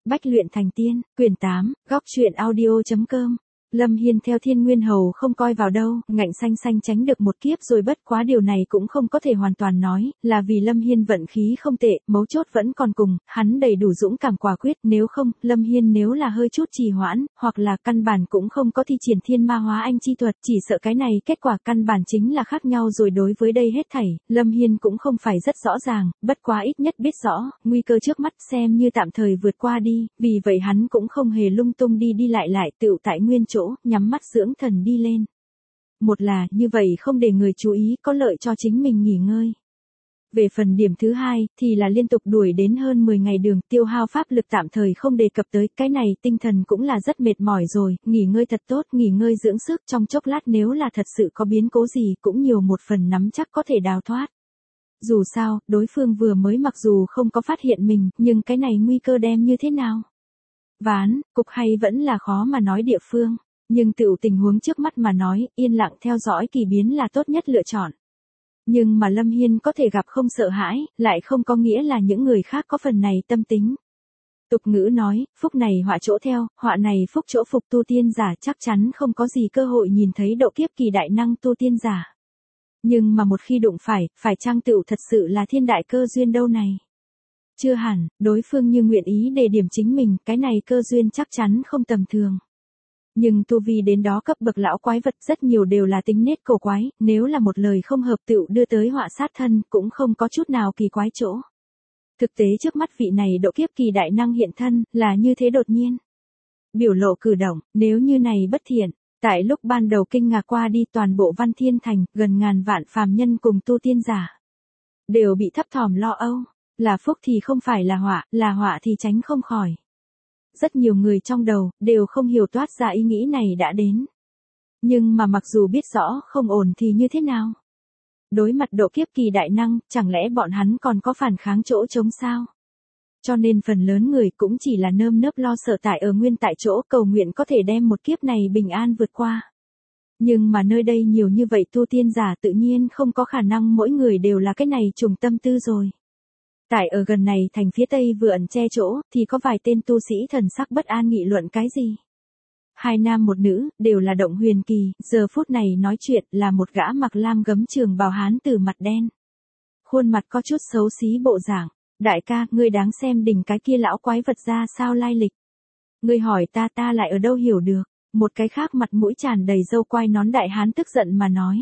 Bách luyện thành tiên, quyển 8, góc truyện audio.com. Lâm Hiên theo Thiên Nguyên Hầu không coi vào đâu, ngạnh xanh xanh tránh được một kiếp rồi, bất quá điều này cũng không có thể hoàn toàn nói, là vì Lâm Hiên vận khí không tệ, mấu chốt vẫn còn cùng, hắn đầy đủ dũng cảm quả quyết, nếu không, Lâm Hiên nếu là hơi chút trì hoãn, hoặc là căn bản cũng không có thi triển thiên ma hóa anh chi thuật, chỉ sợ cái này kết quả căn bản chính là khác nhau rồi. Đối với đây hết thảy, Lâm Hiên cũng không phải rất rõ ràng, bất quá ít nhất biết rõ, nguy cơ trước mắt xem như tạm thời vượt qua đi, vì vậy hắn cũng không hề lung tung đi lại tựu tại nguyên chỗ, nhắm mắt dưỡng thần đi lên. Một là, như vậy không để người chú ý, có lợi cho chính mình nghỉ ngơi. Về phần điểm thứ hai, thì là liên tục đuổi đến hơn 10 ngày đường, tiêu hao pháp lực tạm thời không đề cập tới, cái này tinh thần cũng là rất mệt mỏi rồi, nghỉ ngơi thật tốt, nghỉ ngơi dưỡng sức, trong chốc lát nếu là thật sự có biến cố gì, cũng nhiều một phần nắm chắc có thể đào thoát. Dù sao, đối phương vừa mới mặc dù không có phát hiện mình, nhưng cái này nguy cơ đem như thế nào? Ván, cục hay vẫn là khó mà nói địa phương. Nhưng tựu tình huống trước mắt mà nói, yên lặng theo dõi kỳ biến là tốt nhất lựa chọn. Nhưng mà Lâm Hiên có thể gặp không sợ hãi, lại không có nghĩa là những người khác có phần này tâm tính. Tục ngữ nói, phúc này họa chỗ theo, họa này phúc chỗ phục, tu tiên giả chắc chắn không có gì cơ hội nhìn thấy độ kiếp kỳ đại năng tu tiên giả. Nhưng mà một khi đụng phải chăng tựu thật sự là thiên đại cơ duyên đâu này? Chưa hẳn, đối phương như nguyện ý đề điểm chính mình, cái này cơ duyên chắc chắn không tầm thường. Nhưng tu vi đến đó cấp bậc lão quái vật rất nhiều đều là tính nết cổ quái, nếu là một lời không hợp tựu đưa tới họa sát thân, cũng không có chút nào kỳ quái chỗ. Thực tế trước mắt vị này độ kiếp kỳ đại năng hiện thân, là như thế đột nhiên. Biểu lộ cử động, nếu như này bất thiện, tại lúc ban đầu kinh ngạc qua đi toàn bộ Văn Thiên Thành, gần ngàn vạn phàm nhân cùng tu tiên giả. Đều bị thấp thỏm lo âu, là phúc thì không phải là họa thì tránh không khỏi. Rất nhiều người trong đầu, đều không hiểu toát ra ý nghĩ này đã đến. Nhưng mà mặc dù biết rõ không ổn thì như thế nào? Đối mặt độ kiếp kỳ đại năng, chẳng lẽ bọn hắn còn có phản kháng chỗ trống sao? Cho nên phần lớn người cũng chỉ là nơm nớp lo sợ tại ở nguyên tại chỗ, cầu nguyện có thể đem một kiếp này bình an vượt qua. Nhưng mà nơi đây nhiều như vậy tu tiên giả tự nhiên không có khả năng mỗi người đều là cái này trùng tâm tư rồi. Tại ở gần này thành phía tây vừa ẩn che chỗ, thì có vài tên tu sĩ thần sắc bất an nghị luận cái gì. Hai nam một nữ, đều là động huyền kỳ, giờ phút này nói chuyện là một gã mặc lam gấm trường bào hán tử mặt đen. Khuôn mặt có chút xấu xí bộ dạng. Đại ca, ngươi đáng xem đỉnh cái kia lão quái vật ra sao lai lịch. Ngươi hỏi ta lại ở đâu hiểu được. Một cái khác mặt mũi tràn đầy râu quai nón đại hán tức giận mà nói.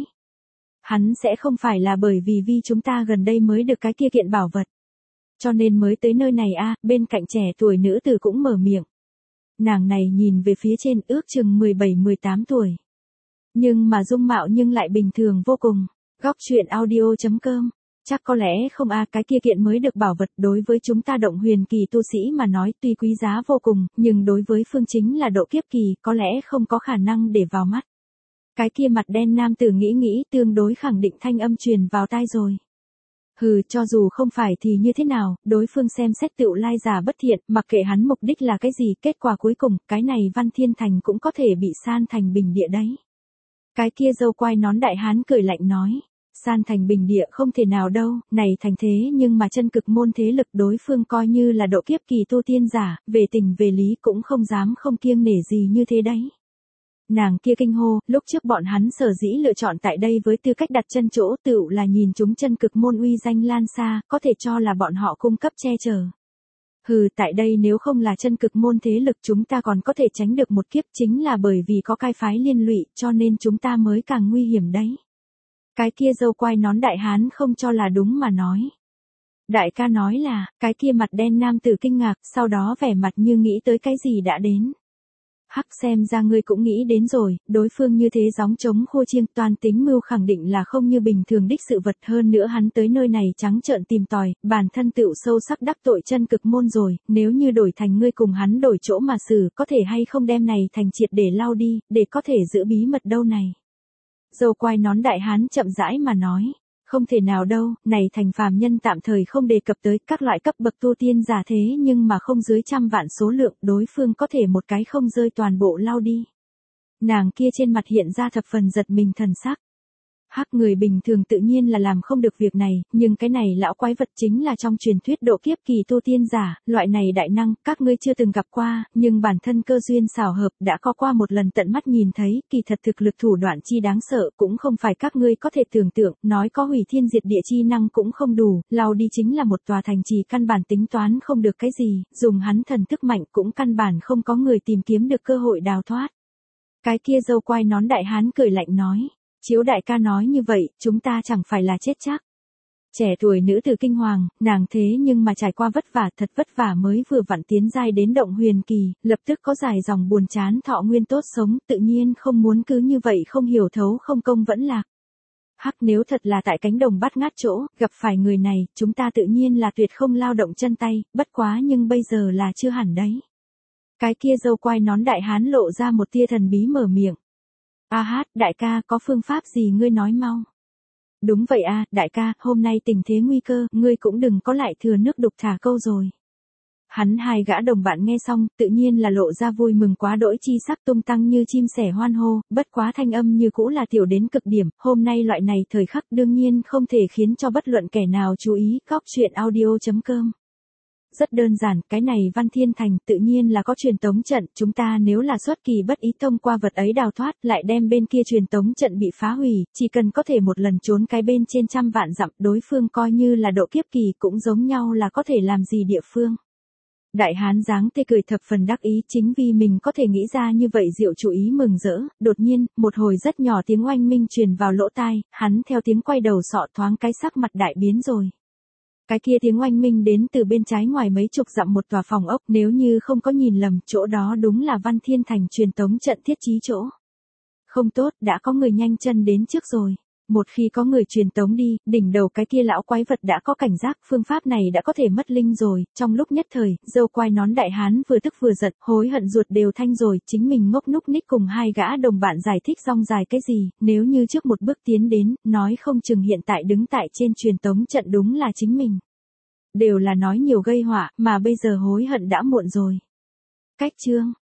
Hắn sẽ không phải là bởi vì chúng ta gần đây mới được cái kia kiện bảo vật. Cho nên mới tới nơi này a. Bên cạnh trẻ tuổi nữ tử cũng mở miệng. Nàng này nhìn về phía trên ước chừng 17-18 tuổi. Nhưng mà dung mạo nhưng lại bình thường vô cùng. Góc truyện audio.com. Chắc có lẽ không a, cái kia kiện mới được bảo vật đối với chúng ta động huyền kỳ tu sĩ mà nói tuy quý giá vô cùng, nhưng đối với phương chính là độ kiếp kỳ có lẽ không có khả năng để vào mắt. Cái kia mặt đen nam tử nghĩ tương đối khẳng định thanh âm truyền vào tai rồi. Hừ, cho dù không phải thì như thế nào, đối phương xem xét tựu lai giả bất thiện, mặc kệ hắn mục đích là cái gì, kết quả cuối cùng, cái này Văn Thiên Thành cũng có thể bị san thành bình địa đấy. Cái kia râu quai nón đại hán cười lạnh nói, san thành bình địa không thể nào đâu, này thành thế nhưng mà chân cực môn thế lực đối phương coi như là độ kiếp kỳ tu tiên giả, về tình về lý cũng không dám không kiêng nể gì như thế đấy. Nàng kia kinh hô, lúc trước bọn hắn sở dĩ lựa chọn tại đây với tư cách đặt chân chỗ tựu là nhìn chúng chân cực môn uy danh lan xa, có thể cho là bọn họ cung cấp che chở. Hừ, tại đây nếu không là chân cực môn thế lực chúng ta còn có thể tránh được một kiếp, chính là bởi vì có cai phái liên lụy cho nên chúng ta mới càng nguy hiểm đấy. Cái kia râu quai nón đại hán không cho là đúng mà nói. Đại ca nói là, cái kia mặt đen nam tử kinh ngạc, sau đó vẻ mặt như nghĩ tới cái gì đã đến. Hắc, xem ra ngươi cũng nghĩ đến rồi, đối phương như thế gióng trống khua chiêng, toàn tính mưu khẳng định là không như bình thường đích sự vật, hơn nữa hắn tới nơi này trắng trợn tìm tòi, bản thân tựu sâu sắc đắc tội chân cực môn rồi, nếu như đổi thành ngươi cùng hắn đổi chỗ mà xử, có thể hay không đem này thành triệt để lau đi, để có thể giữ bí mật đâu này. Râu quai nón đại hán chậm rãi mà nói. Không thể nào đâu, này thành phàm nhân tạm thời không đề cập tới các loại cấp bậc tu tiên giả thế nhưng mà không dưới 100 vạn số lượng đối phương có thể một cái không rơi toàn bộ lau đi. Nàng kia trên mặt hiện ra thập phần giật mình thần sắc. Hắc, người bình thường tự nhiên là làm không được việc này, nhưng cái này lão quái vật chính là trong truyền thuyết độ kiếp kỳ tu tiên giả, loại này đại năng, các ngươi chưa từng gặp qua, nhưng bản thân cơ duyên xảo hợp đã có qua một lần tận mắt nhìn thấy, kỳ thật thực lực thủ đoạn chi đáng sợ cũng không phải các ngươi có thể tưởng tượng, nói có hủy thiên diệt địa chi năng cũng không đủ, lao đi chính là một tòa thành trì căn bản tính toán không được cái gì, dùng hắn thần thức mạnh cũng căn bản không có người tìm kiếm được cơ hội đào thoát. Cái kia dâu quai nón đại hán cười lạnh nói. Chiếu đại ca nói như vậy, chúng ta chẳng phải là chết chắc. Trẻ tuổi nữ tử kinh hoàng, nàng thế nhưng mà trải qua vất vả, thật vất vả mới vừa vặn tiến giai đến động huyền kỳ, lập tức có dài dòng buồn chán thọ nguyên tốt sống, tự nhiên không muốn cứ như vậy không hiểu thấu không công vẫn lạc. Hắc, nếu thật là tại cánh đồng bắt ngát chỗ, gặp phải người này, chúng ta tự nhiên là tuyệt không lao động chân tay, bất quá nhưng bây giờ là chưa hẳn đấy. Cái kia dâu quai nón đại hán lộ ra một tia thần bí mở miệng. A hát, đại ca, có phương pháp gì ngươi nói mau. Đúng vậy a, đại ca, hôm nay tình thế nguy cơ, ngươi cũng đừng có lại thừa nước đục thả câu rồi. Hắn hai gã đồng bạn nghe xong, tự nhiên là lộ ra vui mừng quá đỗi chi sắc, tung tăng như chim sẻ hoan hô, bất quá thanh âm như cũ là tiểu đến cực điểm, hôm nay loại này thời khắc đương nhiên không thể khiến cho bất luận kẻ nào chú ý. Góc truyện audio.com. Rất đơn giản, cái này Văn Thiên Thành tự nhiên là có truyền tống trận, chúng ta nếu là xuất kỳ bất ý thông qua vật ấy đào thoát, lại đem bên kia truyền tống trận bị phá hủy, chỉ cần có thể một lần trốn cái bên trên trăm vạn dặm, đối phương coi như là độ kiếp kỳ cũng giống nhau là có thể làm gì địa phương. Đại hán dáng tê cười thập phần đắc ý, chính vì mình có thể nghĩ ra như vậy diệu chủ ý mừng rỡ, đột nhiên, một hồi rất nhỏ tiếng oanh minh truyền vào lỗ tai, hắn theo tiếng quay đầu sọ thoáng cái sắc mặt đại biến rồi. Cái kia tiếng oanh minh đến từ bên trái ngoài mấy chục dặm một tòa phòng ốc, nếu như không có nhìn lầm, chỗ đó đúng là Văn Thiên Thành truyền tống trận thiết trí chỗ. Không tốt, đã có người nhanh chân đến trước rồi. Một khi có người truyền tống đi, đỉnh đầu cái kia lão quái vật đã có cảnh giác, phương pháp này đã có thể mất linh rồi. Trong lúc nhất thời, dâu quai nón đại hán vừa tức vừa giận, hối hận ruột đều thanh rồi, chính mình ngốc núc ních cùng hai gã đồng bạn giải thích rong dài cái gì, nếu như trước một bước tiến đến, nói không chừng hiện tại đứng tại trên truyền tống trận đúng là chính mình. Đều là nói nhiều gây họa, mà bây giờ hối hận đã muộn rồi. Cách chương